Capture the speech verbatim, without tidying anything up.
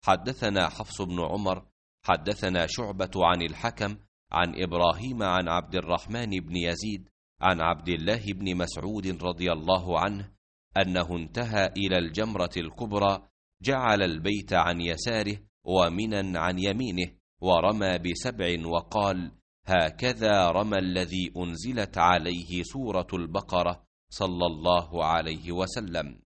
حدثنا حفص بن عمر حدثنا شعبة عن الحكم عن إبراهيم عن عبد الرحمن بن يزيد عن عبد الله بن مسعود رضي الله عنه أنه انتهى إلى الجمرة الكبرى، جعل البيت عن يساره ومنا عن يمينه، ورمى بسبع وقال: هكذا رمى الذي أنزلت عليه سورة البقرة صلى الله عليه وسلم.